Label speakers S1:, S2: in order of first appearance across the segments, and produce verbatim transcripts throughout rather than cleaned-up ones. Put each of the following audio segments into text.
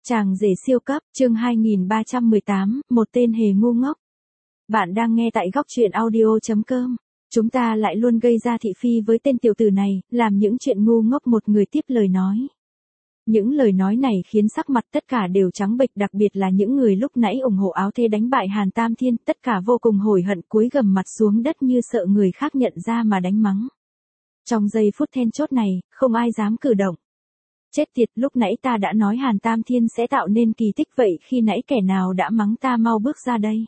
S1: Chàng rể siêu cấp, chương hai nghìn ba trăm mười tám, một tên hề ngu ngốc. Bạn đang nghe tại góc truyện audio chấm com. Chúng ta lại luôn gây ra thị phi với tên tiểu tử này, làm những chuyện ngu ngốc một người tiếp lời nói. Những lời nói này khiến sắc mặt tất cả đều trắng bệch, đặc biệt là những người lúc nãy ủng hộ Áo Thế đánh bại Hàn Tam Thiên, tất cả vô cùng hối hận, cúi gằm mặt xuống đất như sợ người khác nhận ra mà đánh mắng. Trong giây phút then chốt này, không ai dám cử động. Chết tiệt, lúc nãy ta đã nói Hàn Tam Thiên sẽ tạo nên kỳ tích, vậy khi nãy kẻ nào đã mắng ta mau bước ra đây.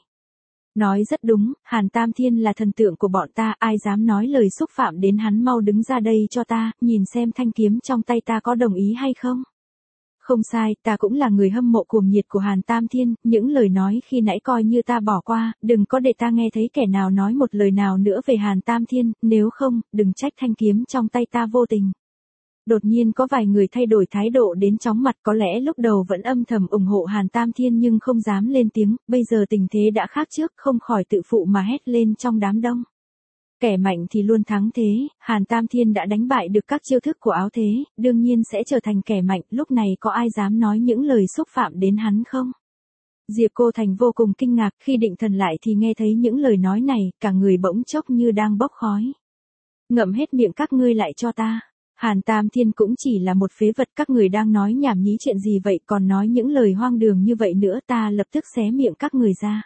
S1: Nói rất đúng, Hàn Tam Thiên là thần tượng của bọn ta, ai dám nói lời xúc phạm đến hắn mau đứng ra đây cho ta, nhìn xem thanh kiếm trong tay ta có đồng ý hay không. Không sai, ta cũng là người hâm mộ cuồng nhiệt của Hàn Tam Thiên, những lời nói khi nãy coi như ta bỏ qua, đừng có để ta nghe thấy kẻ nào nói một lời nào nữa về Hàn Tam Thiên, nếu không, đừng trách thanh kiếm trong tay ta vô tình. Đột nhiên có vài người thay đổi thái độ đến chóng mặt, có lẽ lúc đầu vẫn âm thầm ủng hộ Hàn Tam Thiên nhưng không dám lên tiếng, bây giờ tình thế đã khác trước, không khỏi tự phụ mà hét lên trong đám đông. Kẻ mạnh thì luôn thắng thế, Hàn Tam Thiên đã đánh bại được các chiêu thức của Áo Thế, đương nhiên sẽ trở thành kẻ mạnh, lúc này có ai dám nói những lời xúc phạm đến hắn không? Diệp Cô Thành vô cùng kinh ngạc, khi định thần lại thì nghe thấy những lời nói này, cả người bỗng chốc như đang bốc khói. Ngậm hết miệng các ngươi lại cho ta. Hàn Tam Thiên cũng chỉ là một phế vật, các người đang nói nhảm nhí chuyện gì vậy, còn nói những lời hoang đường như vậy nữa, ta lập tức xé miệng các người ra.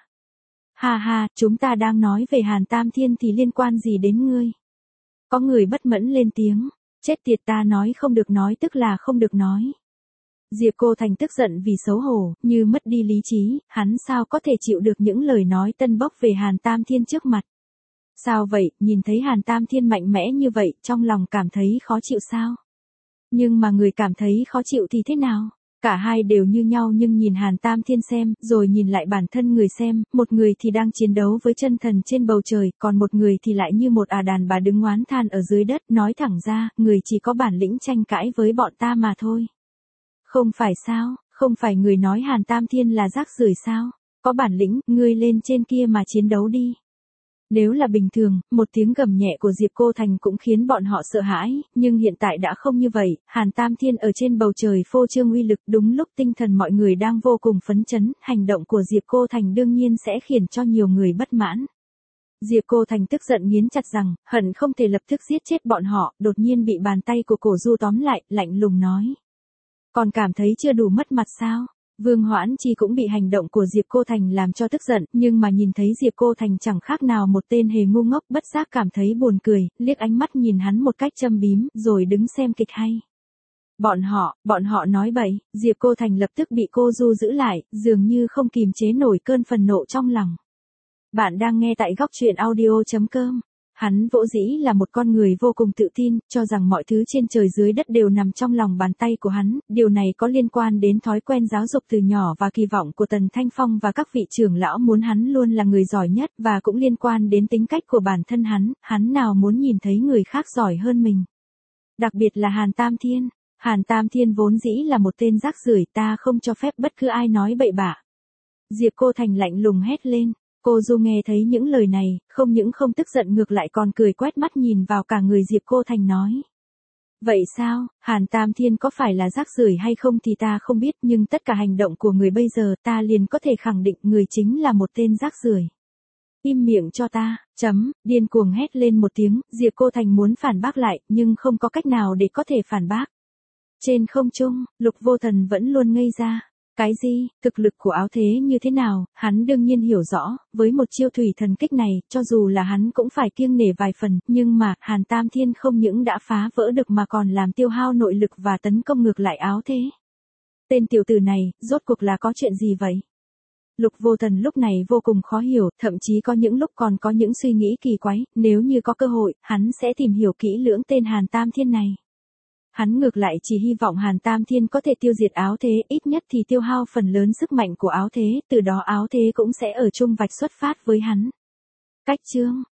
S1: Ha ha, chúng ta đang nói về Hàn Tam Thiên thì liên quan gì đến ngươi? Có người bất mẫn lên tiếng, chết tiệt, ta nói không được nói tức là không được nói. Diệp Cô Thành tức giận vì xấu hổ, như mất đi lý trí, hắn sao có thể chịu được những lời nói tân bốc về Hàn Tam Thiên trước mặt. Sao vậy, nhìn thấy Hàn Tam Thiên mạnh mẽ như vậy, trong lòng cảm thấy khó chịu sao? Nhưng mà người cảm thấy khó chịu thì thế nào? Cả hai đều như nhau, nhưng nhìn Hàn Tam Thiên xem, rồi nhìn lại bản thân người xem, một người thì đang chiến đấu với chân thần trên bầu trời, còn một người thì lại như một ả đàn bà đứng oán than ở dưới đất, nói thẳng ra, người chỉ có bản lĩnh tranh cãi với bọn ta mà thôi. Không phải sao, không phải người nói Hàn Tam Thiên là rác rưởi sao? Có bản lĩnh, ngươi lên trên kia mà chiến đấu đi. Nếu là bình thường, một tiếng gầm nhẹ của Diệp Cô Thành cũng khiến bọn họ sợ hãi, nhưng hiện tại đã không như vậy, Hàn Tam Thiên ở trên bầu trời phô trương uy lực, đúng lúc tinh thần mọi người đang vô cùng phấn chấn, hành động của Diệp Cô Thành đương nhiên sẽ khiến cho nhiều người bất mãn. Diệp Cô Thành tức giận nghiến chặt rằng, hận không thể lập tức giết chết bọn họ, đột nhiên bị bàn tay của Cổ Du tóm lại, lạnh lùng nói. Còn cảm thấy chưa đủ mất mặt sao? Vương Hoãn Chi cũng bị hành động của Diệp Cô Thành làm cho tức giận, nhưng mà nhìn thấy Diệp Cô Thành chẳng khác nào một tên hề ngu ngốc, bất giác cảm thấy buồn cười, liếc ánh mắt nhìn hắn một cách châm biếm, rồi đứng xem kịch hay. Bọn họ, bọn họ nói bậy, Diệp Cô Thành lập tức bị cô Du giữ lại, dường như không kìm chế nổi cơn phần nộ trong lòng. Bạn đang nghe tại góc truyện audio chấm com. Hắn vỗ dĩ là một con người vô cùng tự tin, cho rằng mọi thứ trên trời dưới đất đều nằm trong lòng bàn tay của hắn, điều này có liên quan đến thói quen giáo dục từ nhỏ và kỳ vọng của Tần Thanh Phong và các vị trưởng lão muốn hắn luôn là người giỏi nhất, và cũng liên quan đến tính cách của bản thân hắn, hắn nào muốn nhìn thấy người khác giỏi hơn mình. Đặc biệt là Hàn Tam Thiên. Hàn Tam Thiên vốn dĩ là một tên rác rưởi, ta không cho phép bất cứ ai nói bậy bạ. Diệp Cô Thành lạnh lùng hét lên. Cô Du nghe thấy những lời này, không những không tức giận ngược lại còn cười quét mắt nhìn vào cả người Diệp Cô Thành nói. Vậy sao, Hàn Tam Thiên có phải là rác rưởi hay không thì ta không biết, nhưng tất cả hành động của người bây giờ ta liền có thể khẳng định người chính là một tên rác rưởi. Im miệng cho ta, chấm, điên cuồng hét lên một tiếng, Diệp Cô Thành muốn phản bác lại, nhưng không có cách nào để có thể phản bác. Trên không trung, Lục Vô Thần vẫn luôn ngây ra. Cái gì, thực lực của Áo Thế như thế nào, hắn đương nhiên hiểu rõ, với một chiêu thủy thần kích này, cho dù là hắn cũng phải kiêng nể vài phần, nhưng mà, Hàn Tam Thiên không những đã phá vỡ được mà còn làm tiêu hao nội lực và tấn công ngược lại Áo Thế. Tên tiểu tử này, rốt cuộc là có chuyện gì vậy? Lục Vô Thần lúc này vô cùng khó hiểu, thậm chí có những lúc còn có những suy nghĩ kỳ quái, nếu như có cơ hội, hắn sẽ tìm hiểu kỹ lưỡng tên Hàn Tam Thiên này. Hắn ngược lại chỉ hy vọng Hàn Tam Thiên có thể tiêu diệt Áo Thế, ít nhất thì tiêu hao phần lớn sức mạnh của Áo Thế, từ đó Áo Thế cũng sẽ ở chung vạch xuất phát với hắn. Cách chương,